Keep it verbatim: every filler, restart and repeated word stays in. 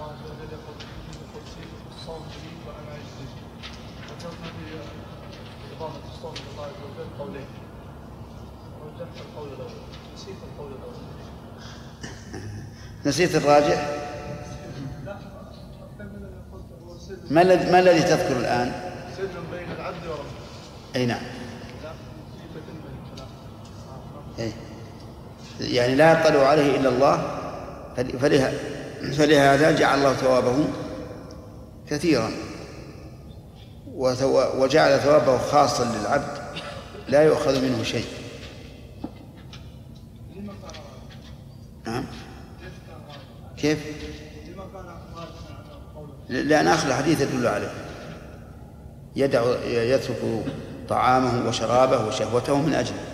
الله عز وجل يقول في القدسي الصوم لي وأنا أجزي. وجدنا في إضافة الصوم إلى الله عز وجل قولين. ورجحت القول الأول. نسيت القول الأول. نسيت الراجح؟ ما الذي ما الذي تذكر الآن؟ سر بين العبد وربه. أي نعم. أي. يعني لا يطلع عليه إلا الله، فلها فلهذا جعل الله ثوابه كثيرا، وجعل ثوابه خاصا للعبد لا يؤخذ منه شيء. نعم. كيف؟ لأن آخر الحديث يدل عليه، يدع يترك طعامه وشرابه وشهوته من أجله.